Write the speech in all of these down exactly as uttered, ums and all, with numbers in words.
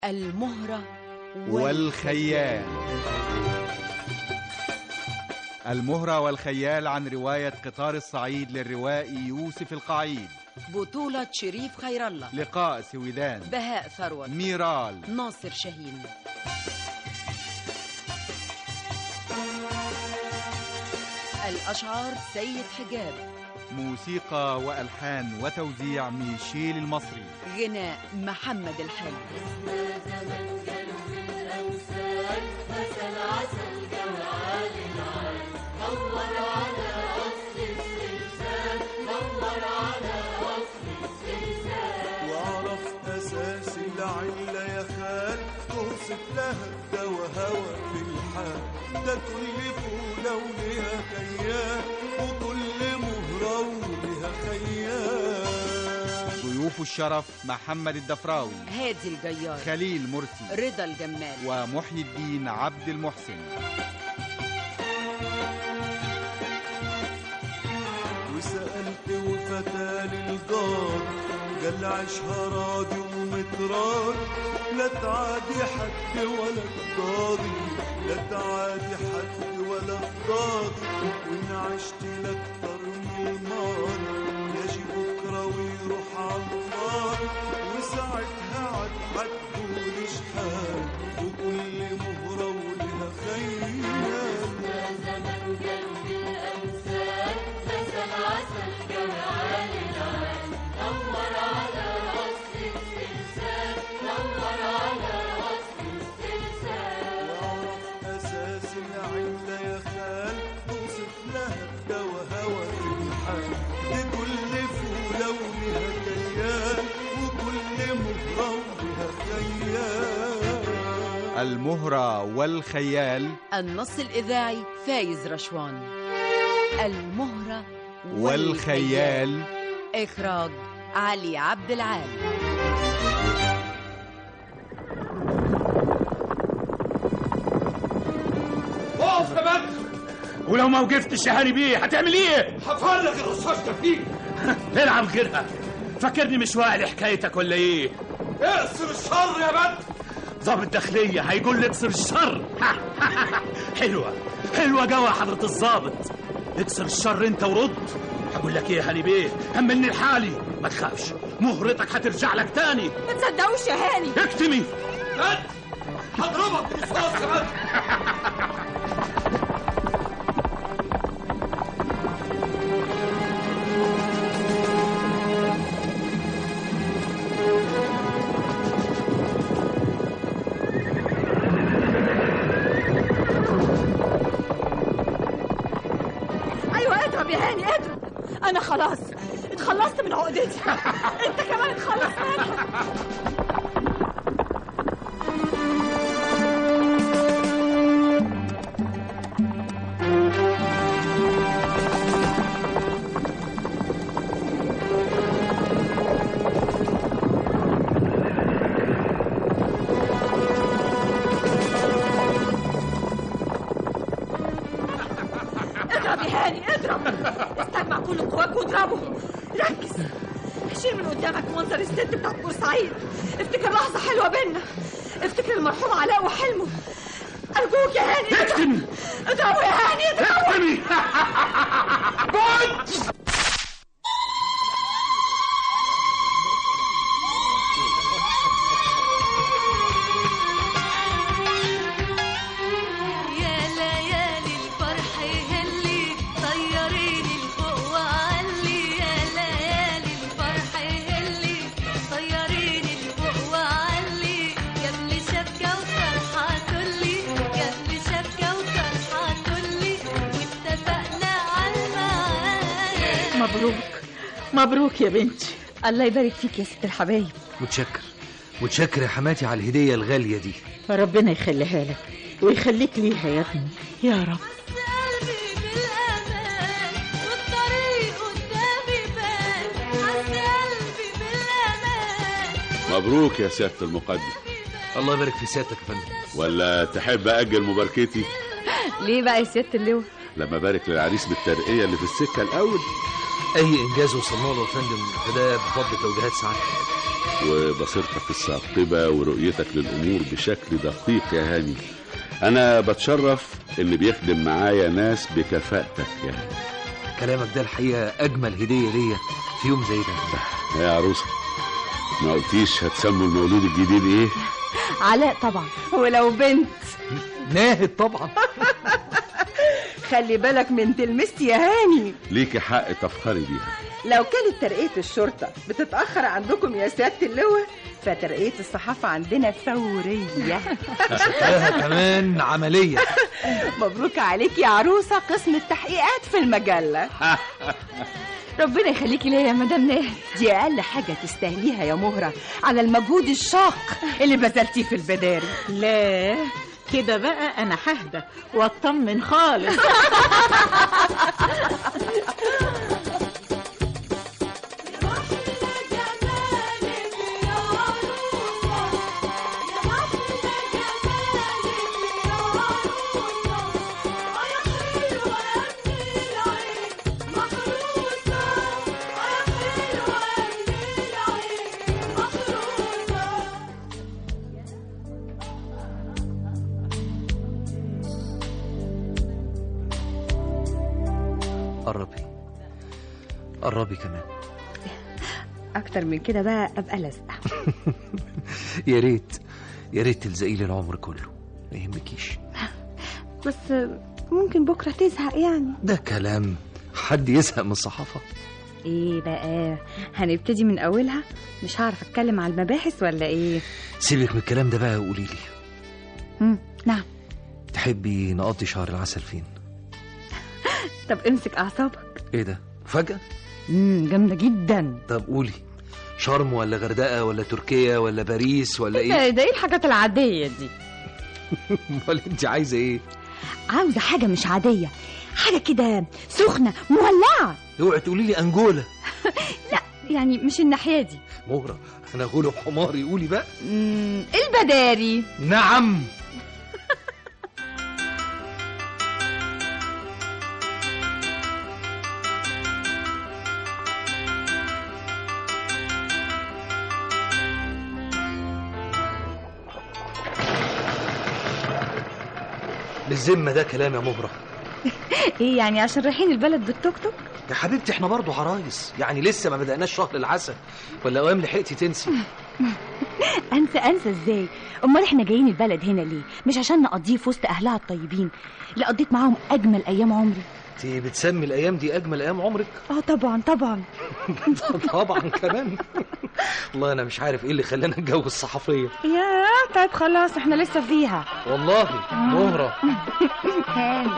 المهرة والخيال. المهرة والخيال عن رواية قطار الصعيد للروائي يوسف القعيد. بطولة شريف خير الله، لقاء سويدان، بهاء ثروت، ميرال، ناصر شاهين. الأشعار سيد حجاب، موسيقى وألحان وتوزيع ميشيل المصري، غناء محمد الحلو. واعرف اساس العله يا خال، توصف لها الدوا هوى في الحال، ده كل فوله وليها خيال، وكل مهره وليها خيال. ضيوف الشرف محمد الدفراوي، هادي الجيار، خليل مرسي، رضا الجمال، ومحيي الدين عبد المحسن. وسألت وفتى للجار، قال عيشها راضي ومتراضي، لا تعادي حد ولا تضاضي، لا تعادي حد ولا تضاضي، وإن عشت لأكتر من الماضي يجي بكرة ويروح عالنار، وساعتها عد حد شحال، وكل مهرة ولها خيال. يا زمن قلبي الأمثال، مثل عسل جمال العال، نور على وصف التمثال، نور على وصف التمثال. واعرف أساس العلة يا خال، توصف لها الدوا هوى في الحال، لكل فولة ولها كيان، وكل مهرة ولها خيال. المهرة والخيال. النص الإذاعي فايز رشوان. المهرة والخيال. إخراج علي عبد العال. وقف يا بدر. ولو ما وقفتش يا هاني بيه هتعمل ايه؟ هفرغ الرصاص ده فيك. العب غيرها. فاكرني مش واعي حكايتك ولا ايه؟ اقصر الشر يا بدر. ضابط الداخلية هيقول لي اكسر الشر. حلوة حلوة جوا حضرة الضابط. اكسر الشر انت ورد. هقول لك ايه يا هاني بيه، همني لحالي، ما تخافش، مهرتك هترجع لك تاني. ما تصدقوش يا هاني. اكتمي. بدر هضربك بالرصاص يا بدر. أنا خلاص اتخلصت من عقدتي. أنت كمان اتخلص منها. اضرب يا هاني اضرب. استجمع كل قواك واضربه. ركز. شيل من قدامك منظر الست بتاعت بورسعيد. افتكر لحظة حلوة بينا. افتكر المرحوم علاء وحلمه. أرجوك يا هاني اكتمي. اضربه يا هاني اضربه. اكتمي. مبروك مبروك يا بنتي. الله يبارك فيك يا ست الحبايب. متشكر متشكر يا حماتي على الهدية الغالية دي. ربنا يخليها لك ويخليك ليها يا ابني يا رب. مبروك يا سيادة المقدم. الله يبارك في سيادتك يا فندم. ولا تحب أجل مباركتي؟ ليه بقى يا سيادة اللواء؟ لما بارك للعريس بالترقية اللي في السكة الأول. أي إنجاز وصلنا له يا فندم فده بفضل توجيهات سعادتك. وبصيرتك الثاقبة ورؤيتك للأمور بشكل دقيق يا هاني. أنا بتشرف إن بيخدم معايا ناس بكفاءتك يا هاني. كلامك ده الحقيقة أجمل هدية ليا في يوم زي ده. يا عروسة، ما قلتيش هتسموا المولود الجديد إيه؟ علاء طبعا. ولو بنت ناهد طبعا. خلي بالك من تلمستي يا هاني. ليكي حق تفخري بيها. لو كانت ترقية الشرطة بتتأخر عندكم يا سيادة اللواء، فترقية الصحافة عندنا فورية. شكلها كمان عملية. مبروك عليك يا عروسة قسم التحقيقات في المجلة. ربنا يخليكي ليا يا مدام ناهد. دي أقل حاجة تستاهليها يا مهرة على المجهود الشاق اللي بذلتيه في البداري. لا كده بقى أنا ههدى واطمن خالص. قربي قربي كمان. اكتر من كده بقى ابقى لازقه. يا ريت يا ريت تلزقي لي العمر كله، ما يهمكيش. بس ممكن بكره تزهق يعني. ده كلام، حد يزهق من الصحافه؟ ايه بقى، هنبتدي من اولها؟ مش هعرف اتكلم على المباحث ولا ايه؟ سيبك من الكلام ده بقى وقولي لي. امم نعم. تحبي نقضي شهر العسل فين؟ طب امسك اعصابك. ايه ده فجأة؟ امم جامده جدا. طب قولي، شرم ولا غردقه ولا تركيا ولا باريس ولا ايه؟ ده ايه الحاجات العاديه دي؟ امال انت عايزه ايه؟ عاوزه حاجه مش عاديه، حاجه كده سخنه مولعه. اوعي تقولي لي انجولا. لا يعني مش الناحيه دي. مهره انا غلب حماري، قولي بقى. امم البداري. نعم. بالذمة ده كلام يا مهرة؟ ايه يعني عشان رايحين البلد بالتوك توك؟ يا حبيبتي احنا برضو عرايس، يعني لسه ما بدأناش شهر العسل، ولا اوام لحقتي تنسي؟ انسى انسى ازاي؟ امال احنا جايين البلد هنا ليه؟ مش عشان نقضيه في وسط اهلها الطيبين اللي قضيت معاهم اجمل ايام عمري. انت بتسمي الايام دي اجمل ايام عمرك؟ اه طبعا طبعا. طبعا كمان. والله انا مش عارف ايه اللي خلانا نتجوز الصحفيه. يا طيب خلاص احنا لسه فيها والله. مهره هاني.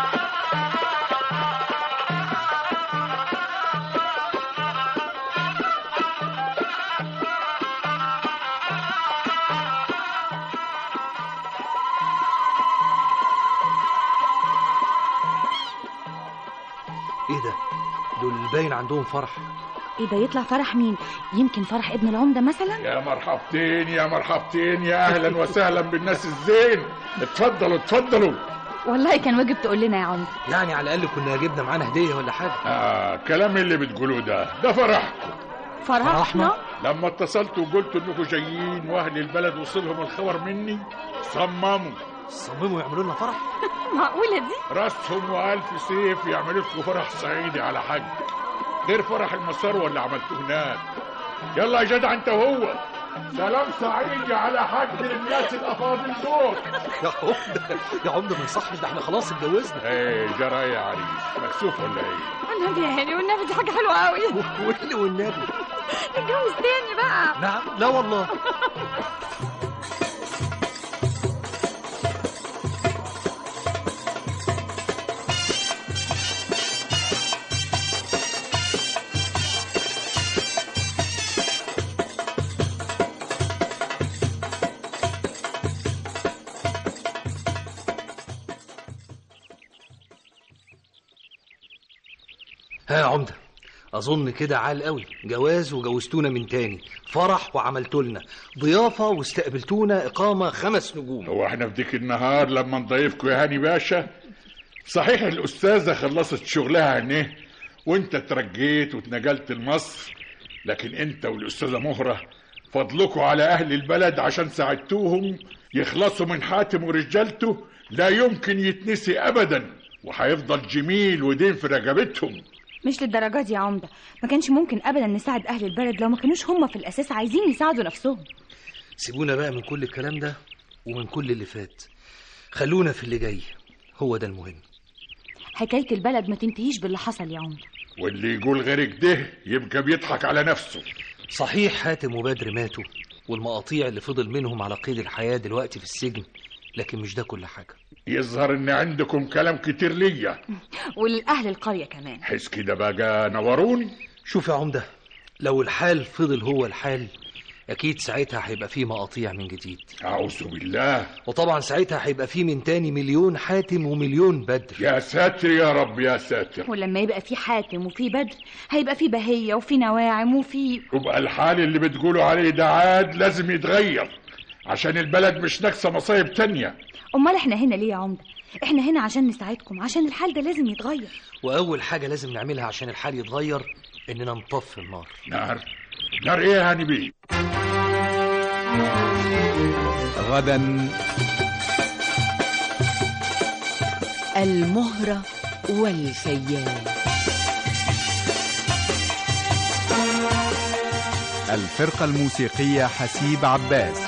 ايه ده؟ دول باين عندهم فرح. ايه ده؟ يطلع فرح مين؟ يمكن فرح ابن العمده مثلا. يا مرحبتين يا مرحبتين، يا اهلا وسهلا بالناس الزين. اتفضلوا اتفضلوا. والله كان واجب تقول لنا يا عمده. يعني على الاقل كنا جبنا معانا هديه ولا حاجه. اه كلام اللي بتقولوه ده ده فرحكم. فرحنا؟ لما اتصلت وقلت انكم جايين واهل البلد وصلهم الخبر مني صمموا صمموا يعملوا لنا فرح. معقوله دي؟ راسهم والف سيف يعملوا لكم فرح صعيدي على حق، غير فرح المسار اللي عملتوه هناك. يلا يا جدع انت وهو، سلام صعيدي على حق الناس الافاضل دول. يا عمده يا عمده ما يصحش، ده احنا خلاص اتجوزنا. ايه جرى يا عريس، مكسوف ولا ايه؟ والنبي يا هاني والنبي دي حاجه حلوه قوي. واللي والنبي نتجوز تاني بقى. نعم. لا والله. ها يا عمده، اظن كده عال قوي. جواز وجوزتونا من تاني، فرح وعملتوا لنا ضيافه واستقبلتونا اقامه خمس نجوم. هو احنا في ديك النهار لما نضيفكم يا هاني باشا؟ صحيح الاستاذه خلصت شغلها هنا وانت ترجيت واتنقلت لمصر، لكن انت والاستاذه مهره فضلكوا على أهل البلد عشان ساعدتوهم يخلصوا من حاتم ورجالته لا يمكن يتنسي أبدا، وهيفضل جميل ودين في رقبتهم. مش للدرجة دي يا عمدة، ما كانش ممكن أبدا نساعد أهل البلد لو ما كانوش هم في الأساس عايزين يساعدوا نفسهم. سيبونا بقى من كل الكلام ده ومن كل اللي فات، خلونا في اللي جاي، هو ده المهم. حكاية البلد ما تنتهيش باللي حصل يا عمدة، واللي يقول غير كده يبقى بيضحك على نفسه. صحيح حاتم وبدر ماتوا والمقاطيع اللي فضل منهم على قيد الحياة دلوقتي في السجن، لكن مش ده كل حاجة. يظهر ان عندكم كلام كتير ليا وللأهل القرية كمان. حس كده بقى نورون. شوف يا عمدة، لو الحال فضل هو الحال أكيد ساعتها هيبقى فيه مقاطيع من جديد. أعوذ بالله. وطبعا ساعتها هيبقى فيه من تاني مليون حاتم ومليون بدر. يا ساتر يا رب يا ساتر. ولما يبقى فيه حاتم وفيه بدر هيبقى فيه بهية وفيه نواعم وفيه، يبقى الحال اللي بتقولوا عليه ده عاد لازم يتغير عشان البلد مش ناقصة مصايب تانية. أمال احنا هنا ليه يا عمدة؟ احنا هنا عشان نساعدكم، عشان الحال ده لازم يتغير. وأول حاجة لازم نعملها عشان الحال يتغير إننا نطفي النار. نار؟ نار إيه يا هاني بيه؟ غدا المهرة والخيال. الفرقة الموسيقية حسيب عباس.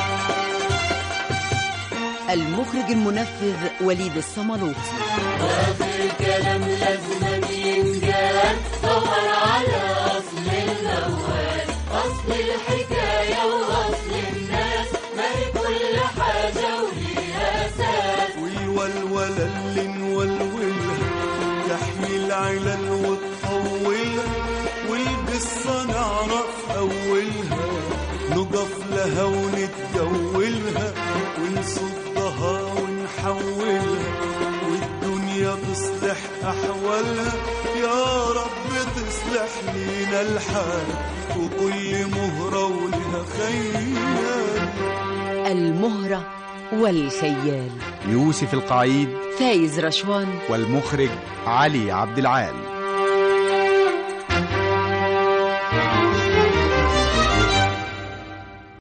المخرج المنفذ وليد الصملوطي. وفي الكلام لازم ينجال، دور على أصل الموال، أصل الحكاية وأصل الناس، ما هي كل حاجة وليها أساس. والولولة اللي نولولها تحمي العلل وتطولها، والقصة نعرف أولها، نقف لها ونتجولها ونصدها ونحولها، والدنيا تصلح أحوالها، يا رب تصلح لينا الحال، وكل مهرة ولها خيال. المهرة والخيال. يوسف القعيد، فايز رشوان، والمخرج علي عبد العال.